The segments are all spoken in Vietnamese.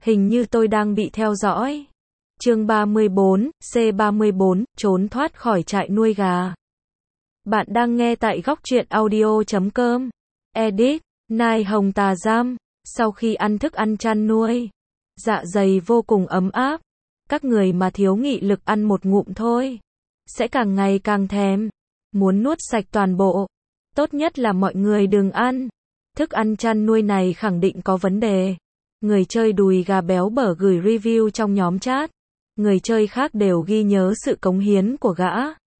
Hình như tôi đang bị theo dõi. Chương 34, C34, trốn thoát khỏi trại nuôi gà. Bạn đang nghe tại góc truyện audio.com. Edit, Nai Hồng Tà Giam. Sau khi ăn thức ăn chăn nuôi, dạ dày vô cùng ấm áp. Các người mà thiếu nghị lực ăn một ngụm thôi, sẽ càng ngày càng thèm, muốn nuốt sạch toàn bộ. Tốt nhất là mọi người đừng ăn. Thức ăn chăn nuôi này khẳng định có vấn đề. Người chơi đùi gà béo bở gửi review trong nhóm chat. Người chơi khác đều ghi nhớ sự cống hiến của gã.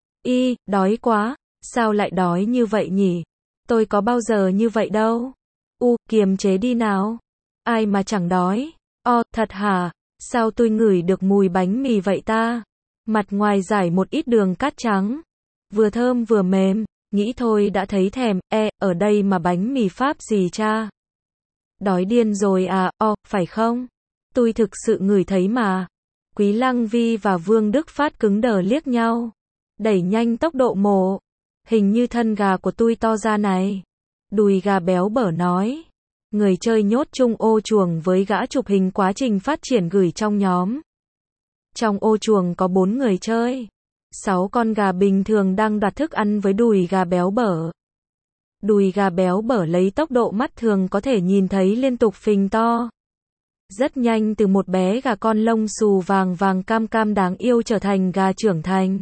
Đói quá, sao lại đói như vậy nhỉ? Tôi có bao giờ như vậy đâu. Kiềm chế đi nào. Ai mà chẳng đói. Thật hả? Sao tôi ngửi được mùi bánh mì vậy ta? Mặt ngoài rải một ít đường cát trắng. Vừa thơm vừa mềm, nghĩ thôi đã thấy thèm. Ở đây mà bánh mì Pháp gì cha? Đói điên rồi à? Phải không? Tôi thực sự ngửi thấy mà. Quý Lăng Vi và Vương Đức Phát cứng đờ liếc nhau. Đẩy nhanh tốc độ mổ. Hình như thân gà của tôi to ra này. Đùi gà béo bở nói. Người chơi nhốt chung ô chuồng với gã chụp hình quá trình phát triển gửi trong nhóm. Trong ô chuồng có 4 người chơi. 6 con gà bình thường đang đoạt thức ăn với đùi gà béo bở. Đùi gà béo bở lấy tốc độ mắt thường có thể nhìn thấy liên tục phình to. Rất nhanh từ một bé gà con lông xù vàng vàng cam cam đáng yêu trở thành gà trưởng thành.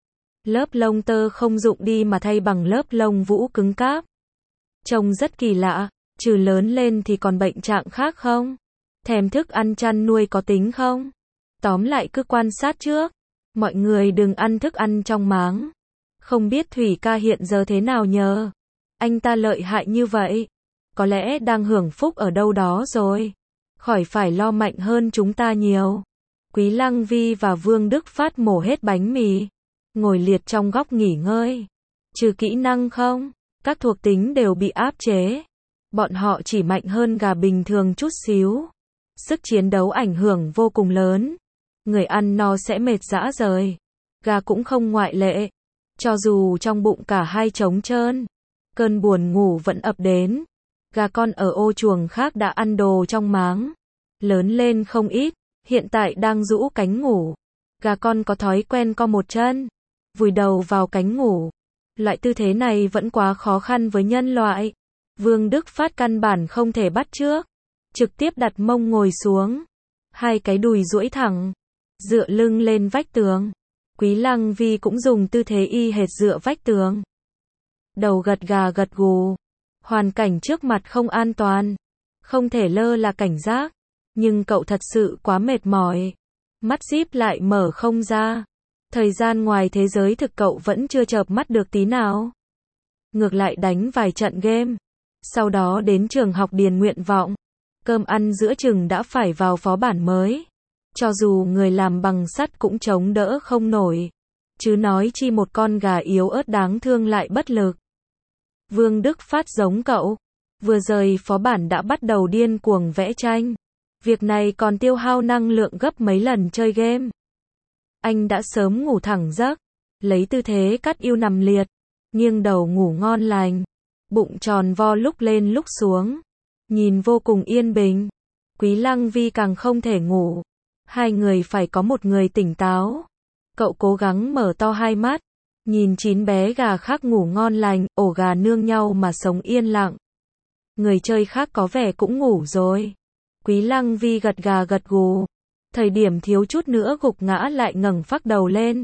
Lớp lông tơ không dụng đi mà thay bằng lớp lông vũ cứng cáp. Trông rất kỳ lạ, trừ lớn lên thì còn bệnh trạng khác không? Thèm thức ăn chăn nuôi có tính không? Tóm lại cứ quan sát trước. Mọi người đừng ăn thức ăn trong máng. Không biết Thủy ca hiện giờ thế nào nhờ? Anh ta lợi hại như vậy. Có lẽ đang hưởng phúc ở đâu đó rồi. Khỏi phải lo mạnh hơn chúng ta nhiều. Quý Lăng Vi và Vương Đức Phát mổ hết bánh mì. Ngồi liệt trong góc nghỉ ngơi. Trừ kỹ năng không, các thuộc tính đều bị áp chế. Bọn họ chỉ mạnh hơn gà bình thường chút xíu. Sức chiến đấu ảnh hưởng vô cùng lớn. Người ăn no sẽ mệt rã rời. Gà cũng không ngoại lệ. Cho dù trong bụng cả hai trống trơn, cơn buồn ngủ vẫn ập đến. Gà con ở ô chuồng khác đã ăn đồ trong máng. Lớn lên không ít, hiện tại đang rũ cánh ngủ. Gà con có thói quen co một chân, vùi đầu vào cánh ngủ. Loại tư thế này vẫn quá khó khăn với nhân loại. Vương Đức Phát căn bản không thể bắt chước. Trực tiếp đặt mông ngồi xuống. Hai cái đùi duỗi thẳng, dựa lưng lên vách tường. Quý Lăng Vi cũng dùng tư thế y hệt dựa vách tường. Đầu gật gà gật gù. Hoàn cảnh trước mặt không an toàn. Không thể lơ là cảnh giác. Nhưng cậu thật sự quá mệt mỏi. Mắt díp lại mở không ra. Thời gian ngoài thế giới thực cậu vẫn chưa chợp mắt được tí nào. Ngược lại đánh vài trận game. Sau đó đến trường học điền nguyện vọng. Cơm ăn giữa chừng đã phải vào phó bản mới. Cho dù người làm bằng sắt cũng chống đỡ không nổi. Chứ nói chi một con gà yếu ớt đáng thương lại bất lực. Vương Đức Phát giống cậu. Vừa rời phó bản đã bắt đầu điên cuồng vẽ tranh. Việc này còn tiêu hao năng lượng gấp mấy lần chơi game. Anh đã sớm ngủ thẳng giấc. Lấy tư thế cắt yêu nằm liệt. Nghiêng đầu ngủ ngon lành. Bụng tròn vo lúc lên lúc xuống. Nhìn vô cùng yên bình. Quý Lăng Vi càng không thể ngủ. Hai người phải có một người tỉnh táo. Cậu cố gắng mở to hai mắt. Nhìn 9 bé gà khác ngủ ngon lành, ổ gà nương nhau mà sống yên lặng. Người chơi khác có vẻ cũng ngủ rồi. Quý Lăng Vi gật gà gật gù. Thời điểm thiếu chút nữa gục ngã lại ngẩng phác đầu lên.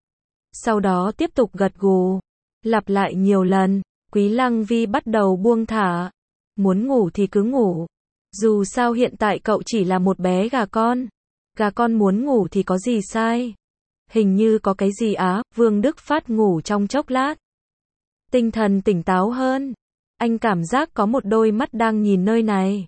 Sau đó tiếp tục gật gù. Lặp lại nhiều lần. Quý Lăng Vi bắt đầu buông thả. Muốn ngủ thì cứ ngủ. Dù sao hiện tại cậu chỉ là một bé gà con. Gà con muốn ngủ thì có gì sai. Hình như có cái gì Vương Đức Phát ngủ trong chốc lát. Tinh thần tỉnh táo hơn. Anh cảm giác có một đôi mắt đang nhìn nơi này.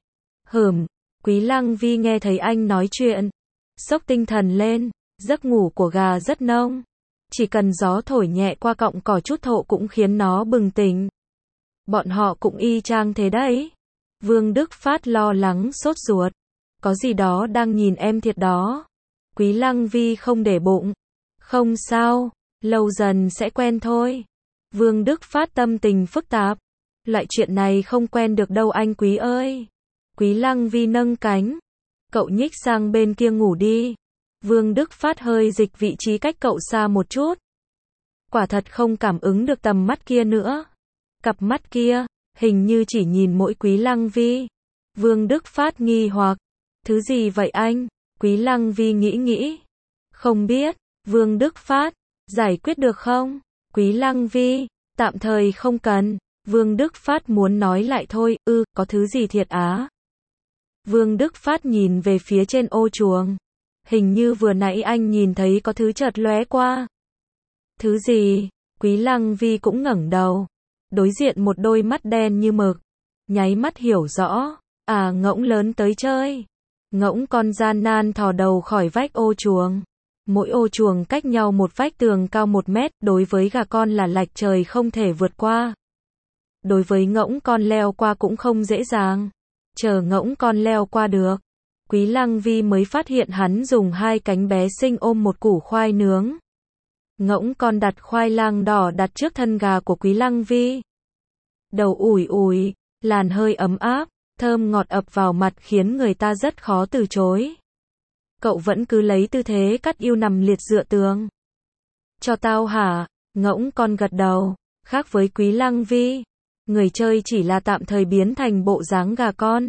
Quý Lăng Vi nghe thấy anh nói chuyện. Xốc tinh thần lên. Giấc ngủ của gà rất nông. Chỉ cần gió thổi nhẹ qua cọng cỏ chút thộ cũng khiến nó bừng tỉnh. Bọn họ cũng y chang thế đấy. Vương Đức Phát lo lắng sốt ruột. Có gì đó đang nhìn em thiệt đó. Quý Lăng Vi không để bụng. Không sao, lâu dần sẽ quen thôi. Vương Đức Phát tâm tình phức tạp. Loại chuyện này không quen được đâu anh Quý ơi. Quý Lăng Vi nâng cánh. Cậu nhích sang bên kia ngủ đi. Vương Đức Phát hơi dịch vị trí cách cậu xa một chút. Quả thật không cảm ứng được tầm mắt kia nữa. Cặp mắt kia, hình như chỉ nhìn mỗi Quý Lăng Vi. Vương Đức Phát nghi hoặc. Thứ gì vậy anh? Quý Lăng Vi nghĩ. Không biết. Vương Đức Phát. Giải quyết được không? Quý Lăng Vi. Tạm thời không cần. Vương Đức Phát muốn nói lại thôi. Có thứ gì thiệt á? Vương Đức Phát nhìn về phía trên ô chuồng. Hình như vừa nãy anh nhìn thấy có thứ chợt lóe qua. Thứ gì? Quý Lăng Vi cũng ngẩng đầu. Đối diện một đôi mắt đen như mực. Nháy mắt hiểu rõ. À, ngỗng lớn tới chơi. Ngỗng con gian nan thò đầu khỏi vách ô chuồng. Mỗi ô chuồng cách nhau một vách tường cao 1 mét, đối với gà con là lạch trời không thể vượt qua. Đối với ngỗng con leo qua cũng không dễ dàng. Chờ ngỗng con leo qua được. Quý Lăng Vi mới phát hiện hắn dùng 2 cánh bé xinh ôm một củ khoai nướng. Ngỗng con đặt khoai lang đỏ đặt trước thân gà của Quý Lăng Vi. Đầu ủi ủi, làn hơi ấm áp, thơm ngọt ập vào mặt khiến người ta rất khó từ chối. Cậu vẫn cứ lấy tư thế cắt yêu nằm liệt dựa tường. Cho tao hả? Ngỗng con gật đầu. Khác với Quý Lăng Vi, người chơi chỉ là tạm thời biến thành bộ dáng gà con.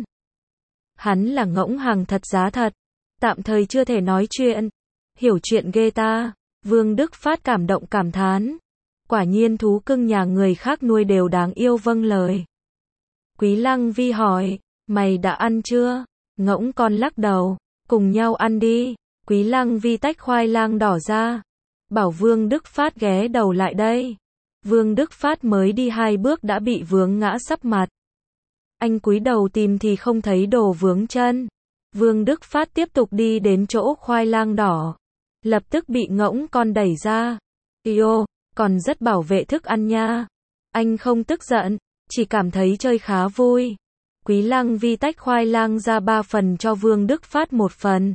Hắn là ngỗng hàng thật giá thật. Tạm thời chưa thể nói chuyện. Hiểu chuyện ghê ta. Vương Đức Phát cảm động cảm thán. Quả nhiên thú cưng nhà người khác nuôi đều đáng yêu vâng lời. Quý Lăng Vi hỏi, mày đã ăn chưa? Ngỗng con lắc đầu, cùng nhau ăn đi. Quý Lăng Vi tách khoai lang đỏ ra. Bảo Vương Đức Phát ghé đầu lại đây. Vương Đức Phát mới đi 2 bước đã bị vướng ngã sấp mặt. Anh cúi đầu tìm thì không thấy đồ vướng chân. Vương Đức Phát tiếp tục đi đến chỗ khoai lang đỏ. Lập tức bị ngỗng con đẩy ra. Yêu, còn rất bảo vệ thức ăn nha. Anh không tức giận, chỉ cảm thấy chơi khá vui. Quý Lăng Vi tách khoai lang ra 3 phần cho Vương Đức Phát 1 phần.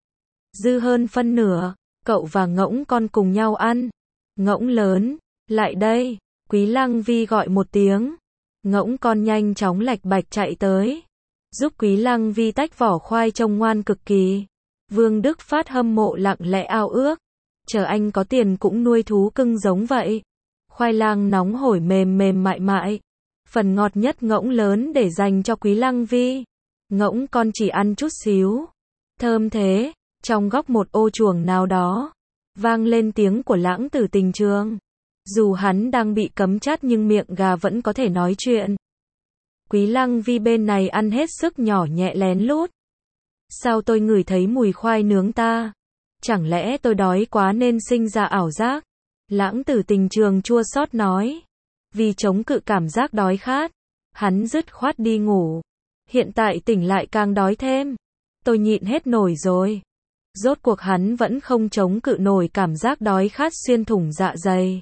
Dư hơn phân nửa, cậu và ngỗng con cùng nhau ăn. Ngỗng lớn, lại đây. Quý Lăng Vi gọi một tiếng. Ngỗng con nhanh chóng lạch bạch chạy tới. Giúp Quý Lăng Vi tách vỏ khoai trông ngoan cực kỳ. Vương Đức Phát hâm mộ lặng lẽ ao ước. Chờ anh có tiền cũng nuôi thú cưng giống vậy. Khoai lang nóng hổi mềm mềm mại mại. Phần ngọt nhất ngỗng lớn để dành cho Quý Lăng Vi. Ngỗng con chỉ ăn chút xíu. Thơm thế. Trong góc một ô chuồng nào đó, vang lên tiếng của Lãng Tử Tình Trường. Dù hắn đang bị cấm chát nhưng miệng gà vẫn có thể nói chuyện. Quý Lăng Vi bên này ăn hết sức nhỏ nhẹ lén lút. Sao tôi ngửi thấy mùi khoai nướng ta? Chẳng lẽ tôi đói quá nên sinh ra ảo giác? Lãng Tử Tình Trường chua xót nói. Vì chống cự cảm giác đói khát, hắn dứt khoát đi ngủ. Hiện tại tỉnh lại càng đói thêm. Tôi nhịn hết nổi rồi. Rốt cuộc hắn vẫn không chống cự nổi cảm giác đói khát xuyên thủng dạ dày.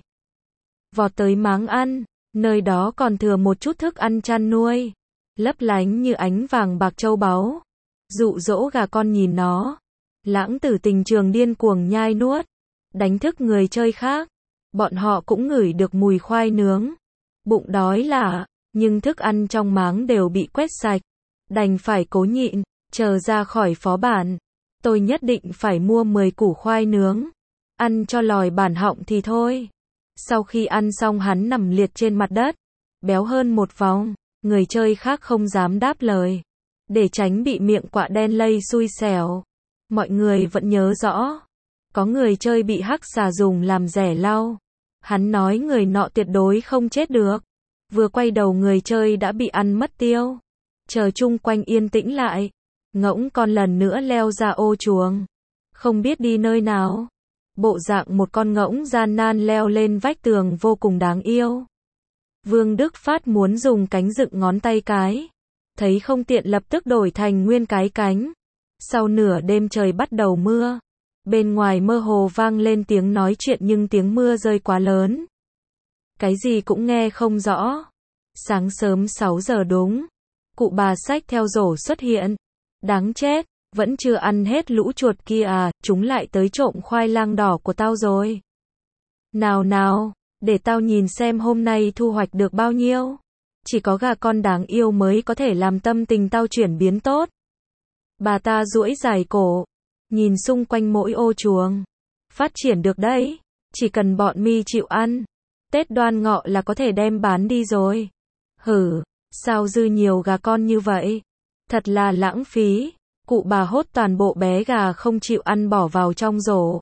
Vọt tới máng ăn, nơi đó còn thừa một chút thức ăn chăn nuôi, lấp lánh như ánh vàng bạc châu báu. Dụ dỗ gà con nhìn nó. Lãng Tử Tình Trường điên cuồng nhai nuốt, đánh thức người chơi khác. Bọn họ cũng ngửi được mùi khoai nướng. Bụng đói lả, nhưng thức ăn trong máng đều bị quét sạch. Đành phải cố nhịn, chờ ra khỏi phó bản. Tôi nhất định phải mua 10 củ khoai nướng. Ăn cho lòi bản họng thì thôi. Sau khi ăn xong hắn nằm liệt trên mặt đất. Béo hơn một vòng. Người chơi khác không dám đáp lời. Để tránh bị miệng quạ đen lây xui xẻo. Mọi người vẫn nhớ rõ. Có người chơi bị hắc xà dùng làm rẻ lau. Hắn nói người nọ tuyệt đối không chết được. Vừa quay đầu người chơi đã bị ăn mất tiêu. Chờ chung quanh yên tĩnh lại. Ngỗng con lần nữa leo ra ô chuồng. Không biết đi nơi nào. Bộ dạng một con ngỗng gian nan leo lên vách tường vô cùng đáng yêu. Vương Đức Phát muốn dùng cánh dựng ngón tay cái. Thấy không tiện lập tức đổi thành nguyên cái cánh. Sau nửa đêm trời bắt đầu mưa. Bên ngoài mơ hồ vang lên tiếng nói chuyện nhưng tiếng mưa rơi quá lớn. Cái gì cũng nghe không rõ. Sáng sớm 6 giờ đúng. Cụ bà xách theo rổ xuất hiện. Đáng chết, vẫn chưa ăn hết lũ chuột kia à, chúng lại tới trộm khoai lang đỏ của tao rồi. Nào nào, để tao nhìn xem hôm nay thu hoạch được bao nhiêu. Chỉ có gà con đáng yêu mới có thể làm tâm tình tao chuyển biến tốt. Bà ta duỗi dài cổ, nhìn xung quanh mỗi ô chuồng. Phát triển được đấy, chỉ cần bọn mi chịu ăn. Tết Đoan Ngọ là có thể đem bán đi rồi. Hử, sao dư nhiều gà con như vậy? Thật là lãng phí. Cụ bà hốt toàn bộ bé gà không chịu ăn bỏ vào trong rổ.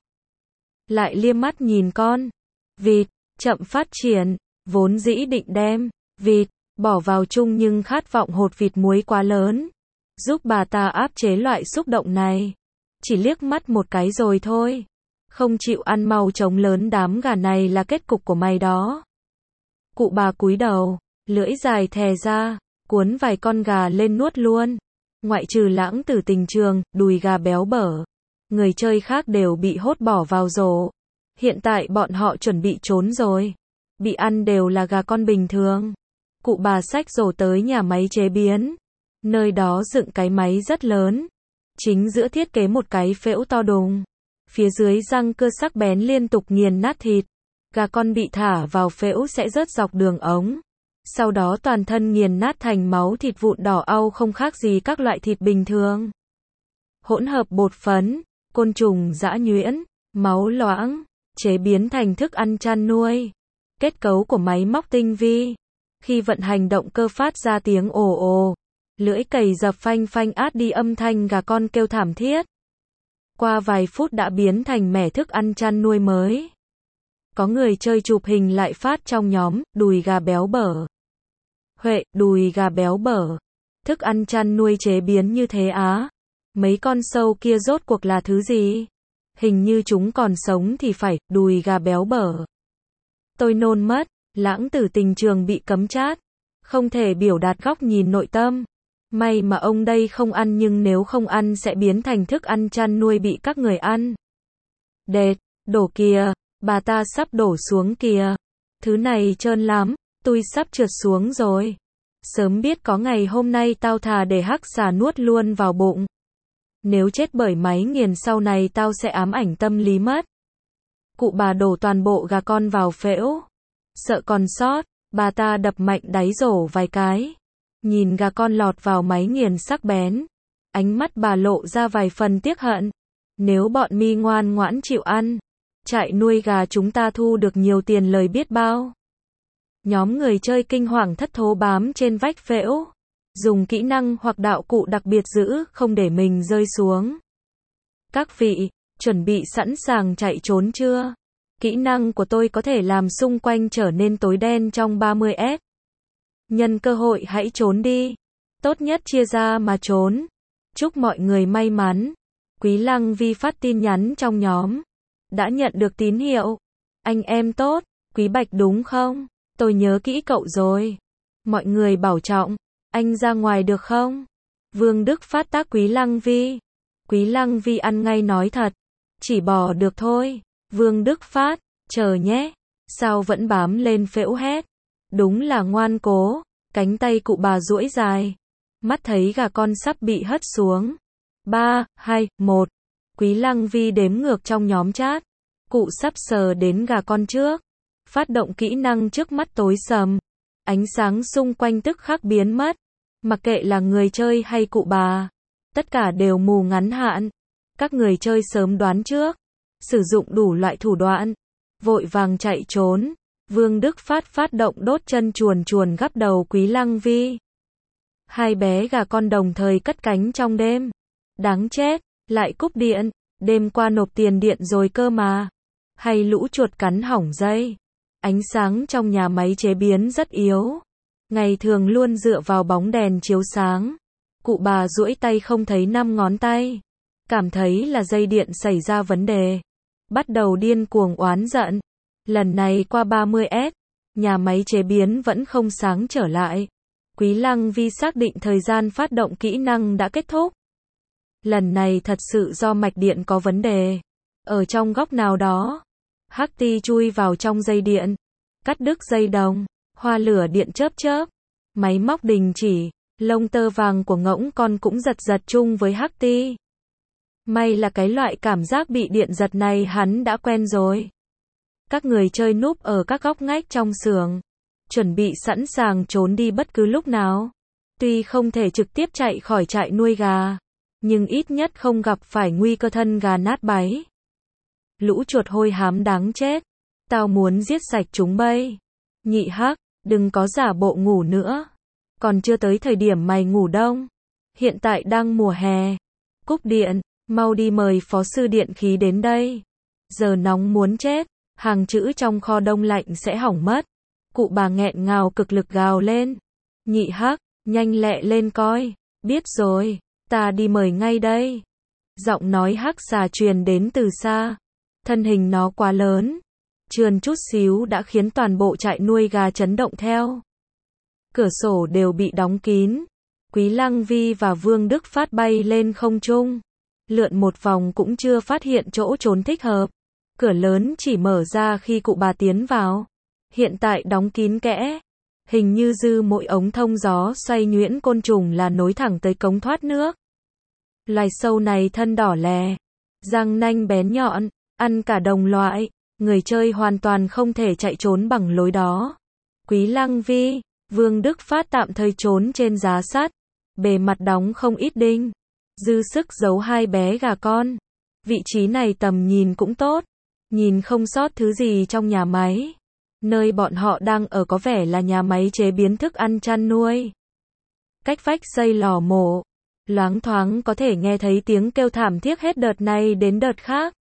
Lại liếc mắt nhìn con vịt chậm phát triển, vốn dĩ định đem vịt bỏ vào chung nhưng khát vọng hột vịt muối quá lớn, giúp bà ta áp chế loại xúc động này. Chỉ liếc mắt một cái rồi thôi. Không chịu ăn mau trống lớn đám gà này là kết cục của mày đó. Cụ bà cúi đầu, lưỡi dài thè ra, cuốn vài con gà lên nuốt luôn. Ngoại trừ Lãng Tử Tình Trường, đùi gà béo bở. Người chơi khác đều bị hốt bỏ vào rổ. Hiện tại bọn họ chuẩn bị trốn rồi. Bị ăn đều là gà con bình thường. Cụ bà xách rổ tới nhà máy chế biến. Nơi đó dựng cái máy rất lớn. Chính giữa thiết kế một cái phễu to đùng. Phía dưới răng cưa sắc bén liên tục nghiền nát thịt. Gà con bị thả vào phễu sẽ rớt dọc đường ống. Sau đó toàn thân nghiền nát thành máu thịt vụn đỏ au không khác gì các loại thịt bình thường. Hỗn hợp bột phấn, côn trùng giã nhuyễn, máu loãng, chế biến thành thức ăn chăn nuôi. Kết cấu của máy móc tinh vi. Khi vận hành động cơ phát ra tiếng ồ ồ. Lưỡi cày dập phanh phanh át đi âm thanh gà con kêu thảm thiết. Qua vài phút đã biến thành mẻ thức ăn chăn nuôi mới. Có người chơi chụp hình lại phát trong nhóm, đùi gà béo bở. Huệ, đùi gà béo bở. Thức ăn chăn nuôi chế biến như thế á? Mấy con sâu kia rốt cuộc là thứ gì? Hình như chúng còn sống thì phải, đùi gà béo bở. Tôi nôn mất, Lãng Tử Tình Trường bị cấm chat. Không thể biểu đạt góc nhìn nội tâm. May mà ông đây không ăn nhưng nếu không ăn sẽ biến thành thức ăn chăn nuôi bị các người ăn. Đệt, đổ kìa, bà ta sắp đổ xuống kìa. Thứ này trơn lắm, tôi sắp trượt xuống rồi. Sớm biết có ngày hôm nay tao thà để hắc xà nuốt luôn vào bụng. Nếu chết bởi máy nghiền sau này tao sẽ ám ảnh tâm lý mất. Cụ bà đổ toàn bộ gà con vào phễu. Sợ còn sót, bà ta đập mạnh đáy rổ vài cái. Nhìn gà con lọt vào máy nghiền sắc bén. Ánh mắt bà lộ ra vài phần tiếc hận. Nếu bọn mi ngoan ngoãn chịu ăn, trại nuôi gà chúng ta thu được nhiều tiền lời biết bao. Nhóm người chơi kinh hoàng thất thố bám trên vách phễu. Dùng kỹ năng hoặc đạo cụ đặc biệt giữ không để mình rơi xuống. Các vị, chuẩn bị sẵn sàng chạy trốn chưa? Kỹ năng của tôi có thể làm xung quanh trở nên tối đen trong 30S. Nhân cơ hội hãy trốn đi. Tốt nhất chia ra mà trốn. Chúc mọi người may mắn. Quý Lăng Vi phát tin nhắn trong nhóm. Đã nhận được tín hiệu. Anh em tốt, Quý Bạch đúng không? Tôi nhớ kỹ cậu rồi. Mọi người bảo trọng. Anh ra ngoài được không? Vương Đức Phát tác Quý Lăng Vi. Quý Lăng Vi ăn ngay nói thật. Chỉ bỏ được thôi. Vương Đức Phát, chờ nhé. Sao vẫn bám lên phễu hét? Đúng là ngoan cố. Cánh tay cụ bà duỗi dài. Mắt thấy gà con sắp bị hất xuống. 3, 2, 1. Quý Lăng Vi đếm ngược trong nhóm chat. Cụ sắp sờ đến gà con trước. Phát động kỹ năng trước mắt tối sầm. Ánh sáng xung quanh tức khắc biến mất. Mặc kệ là người chơi hay cụ bà. Tất cả đều mù ngắn hạn. Các người chơi sớm đoán trước. Sử dụng đủ loại thủ đoạn. Vội vàng chạy trốn. Vương Đức Phát phát động đốt chân chuồn chuồn gắp đầu Quý Lăng Vi. Hai bé gà con đồng thời cất cánh trong đêm. Đáng chết, lại cúp điện. Đêm qua nộp tiền điện rồi cơ mà. Hay lũ chuột cắn hỏng dây. Ánh sáng trong nhà máy chế biến rất yếu. Ngày thường luôn dựa vào bóng đèn chiếu sáng. Cụ bà duỗi tay không thấy 5 ngón tay. Cảm thấy là dây điện xảy ra vấn đề. Bắt đầu điên cuồng oán giận. Lần này qua 30S, nhà máy chế biến vẫn không sáng trở lại. Quý Lăng Vi xác định thời gian phát động kỹ năng đã kết thúc. Lần này thật sự do mạch điện có vấn đề. Ở trong góc nào đó, hắc ti chui vào trong dây điện, cắt đứt dây đồng, hoa lửa điện chớp chớp, máy móc đình chỉ, lông tơ vàng của ngỗng con cũng giật giật chung với hắc ti. May là cái loại cảm giác bị điện giật này hắn đã quen rồi. Các người chơi núp ở các góc ngách trong xưởng, chuẩn bị sẵn sàng trốn đi bất cứ lúc nào. Tuy không thể trực tiếp chạy khỏi trại nuôi gà, nhưng ít nhất không gặp phải nguy cơ thân gà nát bấy. Lũ chuột hôi hám đáng chết, tao muốn giết sạch chúng bây. Nhị Hắc, đừng có giả bộ ngủ nữa. Còn chưa tới thời điểm mày ngủ đông. Hiện tại đang mùa hè. Cúp điện, mau đi mời phó sư điện khí đến đây. Giờ nóng muốn chết, hàng chữ trong kho đông lạnh sẽ hỏng mất. Cụ bà nghẹn ngào cực lực gào lên. Nhị Hắc, nhanh lẹ lên coi. Biết rồi, ta đi mời ngay đây. Giọng nói hắc xà truyền đến từ xa. Thân hình nó quá lớn, trườn chút xíu đã khiến toàn bộ trại nuôi gà chấn động theo. Cửa sổ đều bị đóng kín. Quý Lăng Vi và Vương Đức Phát bay lên không trung. Lượn một vòng cũng chưa phát hiện chỗ trốn thích hợp. Cửa lớn chỉ mở ra khi cụ bà tiến vào. Hiện tại đóng kín kẽ. Hình như dư mỗi ống thông gió xoay nhuyễn côn trùng là nối thẳng tới cống thoát nước. Loài sâu này thân đỏ lè, răng nanh bén nhọn, ăn cả đồng loại. Người chơi hoàn toàn không thể chạy trốn bằng lối đó. Quý Lăng Vi, Vương Đức Phát tạm thời trốn trên giá sắt. Bề mặt đóng không ít đinh. Dư sức giấu hai bé gà con. Vị trí này tầm nhìn cũng tốt. Nhìn không sót thứ gì trong nhà máy. Nơi bọn họ đang ở có vẻ là nhà máy chế biến thức ăn chăn nuôi. Cách vách xây lò mổ. Loáng thoáng có thể nghe thấy tiếng kêu thảm thiết hết đợt này đến đợt khác.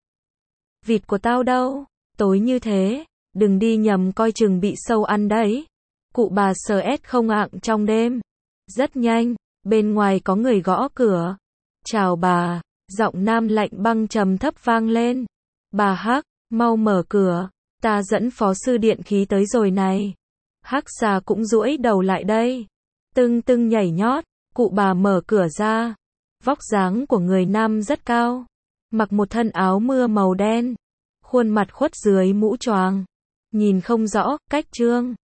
Vịt của tao đâu? Tối như thế, đừng đi nhầm coi chừng bị sâu ăn đấy. Cụ bà S không ạng trong đêm. Rất nhanh, bên ngoài có người gõ cửa. Chào bà, giọng nam lạnh băng trầm thấp vang lên. Bà Hắc, mau mở cửa, ta dẫn phó sư điện khí tới rồi này. Hắc xà cũng duỗi đầu lại đây. Tưng tưng nhảy nhót, cụ bà mở cửa ra. Vóc dáng của người nam rất cao. Mặc một thân áo mưa màu đen. Khuôn mặt khuất dưới mũ choàng. Nhìn không rõ, cách trương.